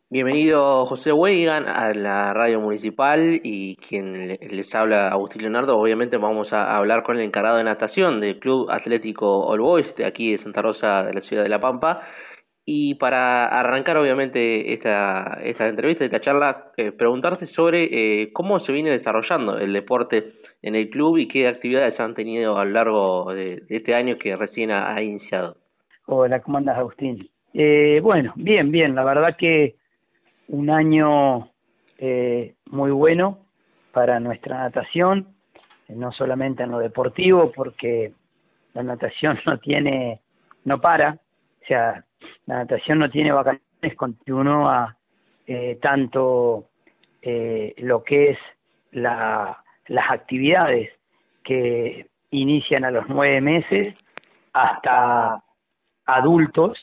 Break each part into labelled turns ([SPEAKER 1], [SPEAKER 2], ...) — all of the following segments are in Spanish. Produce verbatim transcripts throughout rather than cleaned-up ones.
[SPEAKER 1] Bienvenido José Weigan a la radio municipal y quien le- les habla Agustín Leonardo. Obviamente vamos a hablar con el encargado de natación del Club Atlético All Boys de aquí de Santa Rosa de la ciudad de La Pampa. Y para arrancar obviamente esta, esta entrevista, esta charla, eh, preguntarte sobre eh, cómo se viene desarrollando el deporte en el club y qué actividades han tenido a lo largo de, de este año que recién ha, ha iniciado.
[SPEAKER 2] Hola, ¿cómo andas, Agustín? Eh, bueno, bien, bien, la verdad que un año eh, muy bueno para nuestra natación, eh, no solamente en lo deportivo, porque la natación no tiene, no para, o sea, la natación no tiene vacaciones, continúa eh, tanto eh, lo que es la, las actividades que inician a los nueve meses hasta adultos,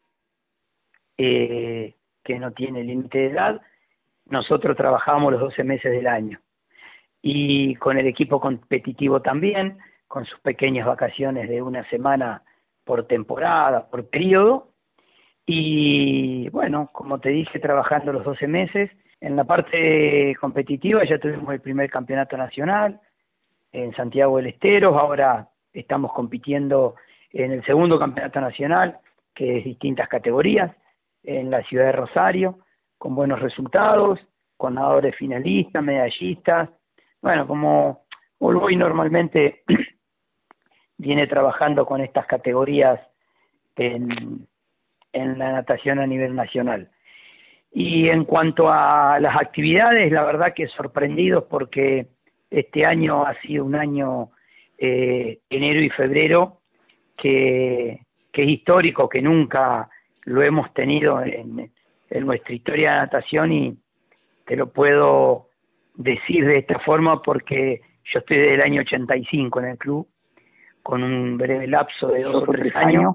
[SPEAKER 2] eh, que no tiene límite de edad. Nosotros trabajamos los doce meses del año. Y con el equipo competitivo también, con sus pequeñas vacaciones de una semana por temporada, por periodo. Y bueno, como te dije, trabajando los doce meses. En la parte competitiva ya tuvimos el primer campeonato nacional en Santiago del Estero. Ahora estamos compitiendo en el segundo campeonato nacional, que es distintas categorías, en la ciudad de Rosario, con buenos resultados, con nadadores finalistas, medallistas. Bueno, como Uruguay normalmente viene trabajando con estas categorías en, en la natación a nivel nacional. Y en cuanto a las actividades, la verdad que sorprendidos porque este año ha sido un año, eh, enero y febrero, que, que es histórico, que nunca lo hemos tenido en, en nuestra historia de natación, y te lo puedo decir de esta forma porque yo estoy desde el año ochenta y cinco en el club, con un breve lapso de dos o tres años,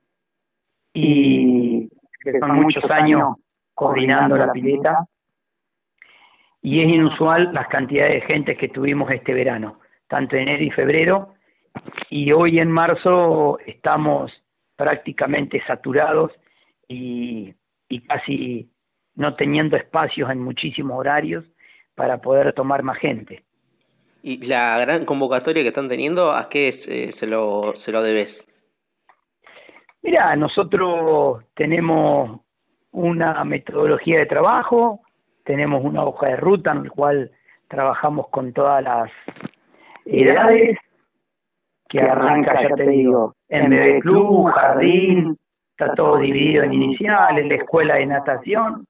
[SPEAKER 2] y que son muchos años coordinando la pileta, y es inusual las cantidades de gente que tuvimos este verano, tanto enero y febrero, y hoy en marzo estamos prácticamente saturados y, y casi no teniendo espacios en muchísimos horarios para poder tomar más gente.
[SPEAKER 1] Y la gran convocatoria que están teniendo, ¿a qué es, eh, se lo, se lo debes?
[SPEAKER 2] Mira, nosotros tenemos una metodología de trabajo, tenemos una hoja de ruta en la cual trabajamos con todas las edades, que arranca, ya te digo, en bebé club, jardín, está todo dividido en inicial, en la escuela de natación,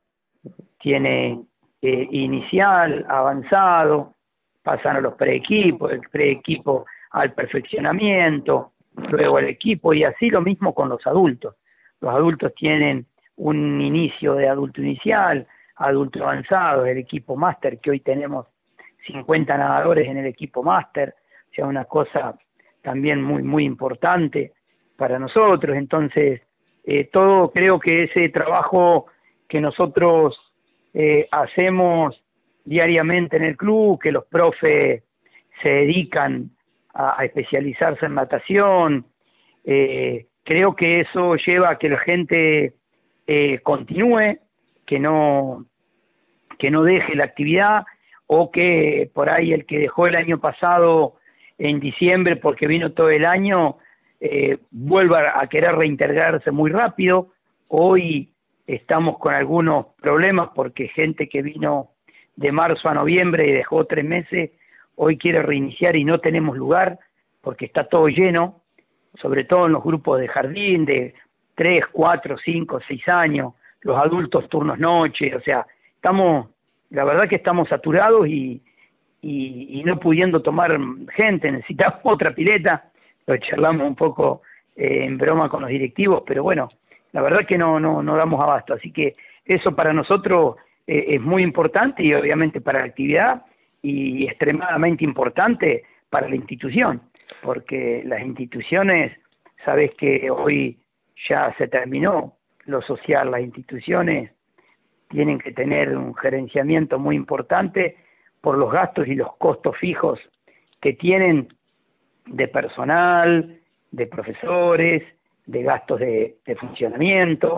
[SPEAKER 2] tiene eh, inicial, avanzado, pasan a los preequipos, el preequipo al perfeccionamiento, luego el equipo, y así lo mismo con los adultos. Los adultos tienen un inicio de adulto inicial, adulto avanzado, el equipo máster, que hoy tenemos cincuenta nadadores en el equipo máster, o sea, una cosa también muy, muy importante para nosotros. Entonces, eh, todo creo que ese trabajo que nosotros eh, hacemos diariamente en el club, que los profes se dedican a, a especializarse en natación, eh, creo que eso lleva a que la gente eh, continúe, que no, que no deje la actividad, o que por ahí el que dejó el año pasado en diciembre porque vino todo el año, eh, vuelva a querer reintegrarse muy rápido. Hoy estamos con algunos problemas porque gente que vino de marzo a noviembre y dejó tres meses, hoy quiere reiniciar y no tenemos lugar porque está todo lleno, sobre todo en los grupos de jardín de tres, cuatro, cinco, seis años, los adultos turnos noche, o sea, estamos, la verdad que estamos saturados y, y, y no pudiendo tomar gente, necesitamos otra pileta. Lo charlamos un poco eh, en broma con los directivos, pero bueno, la verdad que no, no, no damos abasto, así que eso para nosotros eh, es muy importante, y obviamente para la actividad, y extremadamente importante para la institución, porque las instituciones, sabes que hoy ya se terminó lo social, las instituciones tienen que tener un gerenciamiento muy importante por los gastos y los costos fijos que tienen de personal, de profesores, de gastos de, de funcionamiento,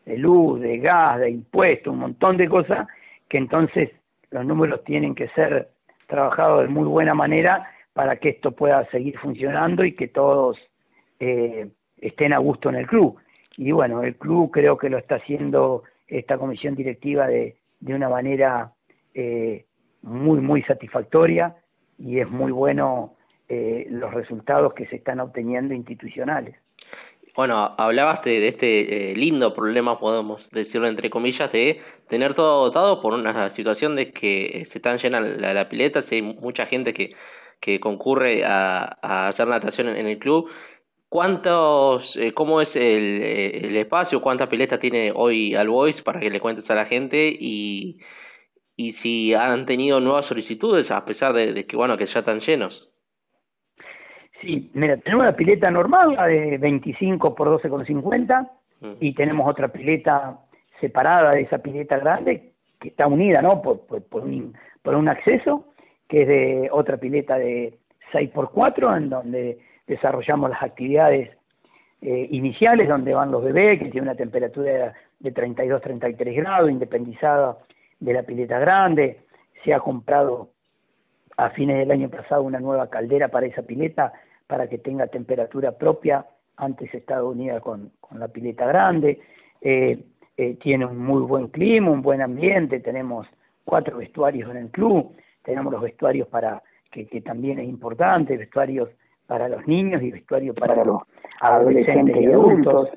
[SPEAKER 2] de luz, de gas, de impuestos, un montón de cosas, que entonces los números tienen que ser trabajados de muy buena manera para que esto pueda seguir funcionando y que todos eh, estén a gusto en el club. Y bueno, el club creo que lo está haciendo esta comisión directiva de, de una manera eh, muy, muy satisfactoria, y es muy bueno eh, los resultados que se están obteniendo institucionales.
[SPEAKER 1] Bueno, hablabas de, de este eh, lindo problema, podemos decirlo entre comillas, de tener todo agotado por una situación de que se están llenas la, la pileta, hay mucha gente que, que concurre a, a hacer natación en, en el club. ¿Cuántos, eh, cómo es el, el espacio, cuánta pileta tiene hoy All Boys para que le cuentes a la gente, y, y si han tenido nuevas solicitudes a pesar de, de que bueno que ya están llenos?
[SPEAKER 2] Sí, mira, tenemos la pileta normal, la de veinticinco por doce con cincuenta, mm. y tenemos otra pileta separada de esa pileta grande, que está unida, ¿no?, por, por, por, un, por un acceso, que es de otra pileta de seis por cuatro, en donde desarrollamos las actividades eh, iniciales, donde van los bebés, que tiene una temperatura de treinta y dos, treinta y tres grados, independizada de la pileta grande. Se ha comprado a fines del año pasado una nueva caldera para esa pileta, para que tenga temperatura propia, antes estaba unida con, con la pileta grande. Eh, eh, tiene un muy buen clima, un buen ambiente, tenemos cuatro vestuarios en el club, tenemos los vestuarios para, que, que también es importante, vestuarios para los niños y vestuarios para los adolescentes y adultos.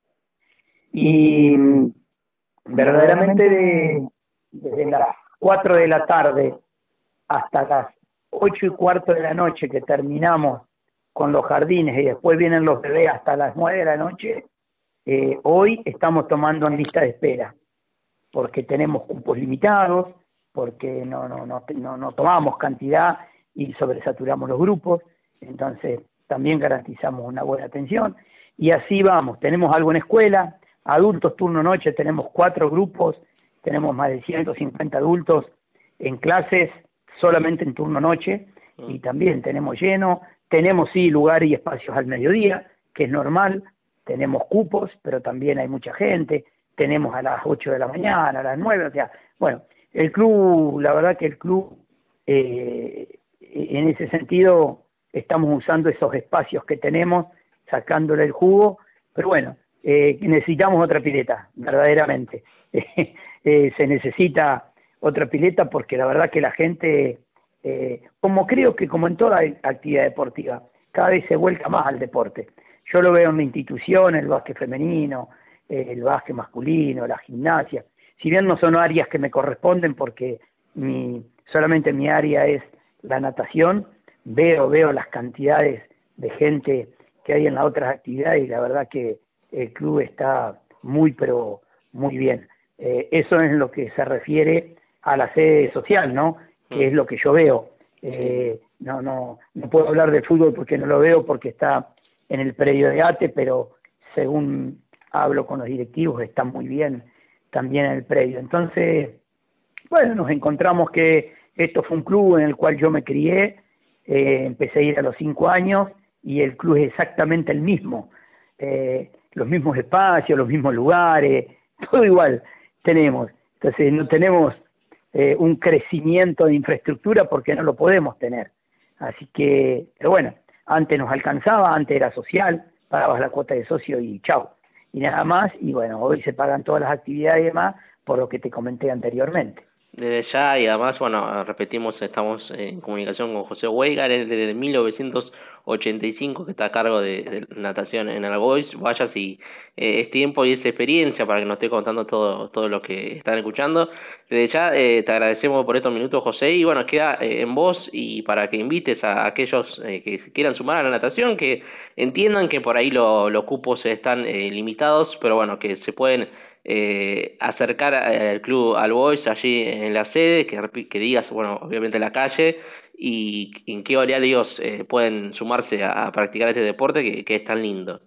[SPEAKER 2] Y verdaderamente de, desde las cuatro de la tarde hasta las ocho y cuarto de la noche, que terminamos con los jardines, y después vienen los bebés hasta las nueve de la noche, eh, hoy estamos tomando en lista de espera, porque tenemos cupos limitados, porque no, no, no, no, no tomamos cantidad y sobresaturamos los grupos, entonces también garantizamos una buena atención, y así vamos. Tenemos algo en escuela, adultos turno noche, tenemos cuatro grupos, tenemos más de ciento cincuenta adultos en clases solamente en turno noche, y también tenemos lleno. Tenemos sí lugar y espacios al mediodía, que es normal, tenemos cupos, pero también hay mucha gente, tenemos a las ocho de la mañana, a las nueve, o sea, bueno, el club, la verdad que el club, eh, en ese sentido, estamos usando esos espacios que tenemos, sacándole el jugo, pero bueno, eh, necesitamos otra pileta, verdaderamente. eh, se necesita otra pileta porque la verdad que la gente... Eh, como creo que como en toda actividad deportiva, cada vez se vuelca más al deporte. Yo lo veo en la institución, el básquet femenino, eh, el básquet masculino, la gimnasia. Si bien no son áreas que me corresponden porque mi, solamente mi área es la natación, veo, veo las cantidades de gente que hay en las otras actividades, y la verdad que el club está muy, pero muy bien. Eh, eso es lo que se refiere a la sede social, ¿no?, que es lo que yo veo. Eh, no, no, no puedo hablar de fútbol porque no lo veo, porque está en el predio de ATE, pero según hablo con los directivos está muy bien también en el predio. Entonces, bueno, nos encontramos que esto fue un club en el cual yo me crié, eh, empecé a ir a los cinco años, y el club es exactamente el mismo, eh, los mismos espacios, los mismos lugares, todo igual tenemos. Entonces no tenemos Eh, un crecimiento de infraestructura porque no lo podemos tener. Así que, pero bueno, antes nos alcanzaba, antes era social, pagabas la cuota de socio y chau, y nada más, y bueno, hoy se pagan todas las actividades y demás, por lo que te comenté anteriormente.
[SPEAKER 1] Desde ya, y además, bueno, repetimos, estamos en comunicación con José Weigar, es desde mil novecientos ochenta y cinco que está a cargo de, de natación en All Boys. Vaya si eh, es tiempo y es experiencia para que nos esté contando todo todo lo que están escuchando. Desde ya eh, te agradecemos por estos minutos, José, y bueno, queda eh, en vos, y para que invites a aquellos eh, que quieran sumar a la natación, que entiendan que por ahí lo, los cupos están eh, limitados, pero bueno, que se pueden Eh, acercar al club All Boys allí en la sede, que, que digas, bueno, obviamente la calle, y en qué horarios eh, pueden sumarse a, a practicar este deporte que, que es tan lindo.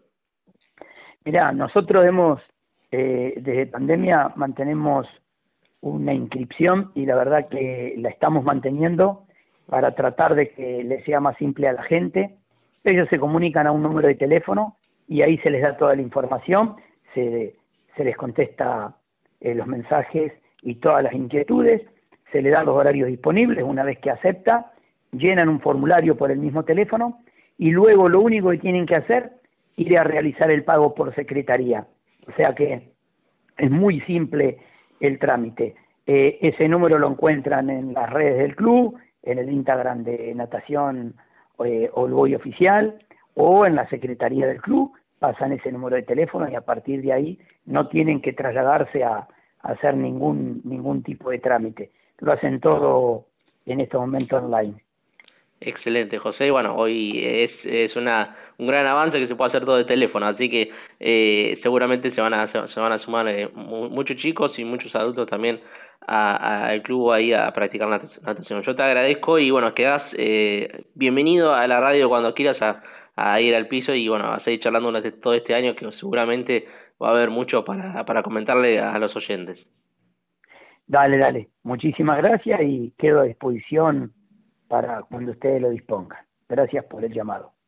[SPEAKER 2] Mirá, nosotros hemos, eh, desde pandemia mantenemos una inscripción, y la verdad que la estamos manteniendo para tratar de que le sea más simple a la gente. Ellos se comunican a un número de teléfono y ahí se les da toda la información, se se les contesta eh, los mensajes y todas las inquietudes, se le dan los horarios disponibles. Una vez que acepta, llenan un formulario por el mismo teléfono y luego lo único que tienen que hacer es ir a realizar el pago por secretaría. O sea que es muy simple el trámite. Eh, ese número lo encuentran en las redes del club, en el Instagram de Natación eh, All Boys Oficial, o en la secretaría del club, pasan ese número de teléfono y a partir de ahí no tienen que trasladarse a, a hacer ningún ningún tipo de trámite. Lo hacen todo en este momento online.
[SPEAKER 1] Excelente, José. Y bueno, hoy es, es una, un gran avance que se puede hacer todo de teléfono, así que eh, seguramente se van a se, se van a sumar eh, mu- muchos chicos y muchos adultos también a- a- al club ahí a practicar nat- natación. Yo te agradezco y bueno, quedás eh, bienvenido a la radio cuando quieras a, a ir al piso y bueno, a seguir charlando durante todo este año que seguramente va a haber mucho para, para comentarle a los oyentes.
[SPEAKER 2] Dale, dale. Muchísimas gracias y quedo a disposición para cuando ustedes lo dispongan. Gracias por el llamado.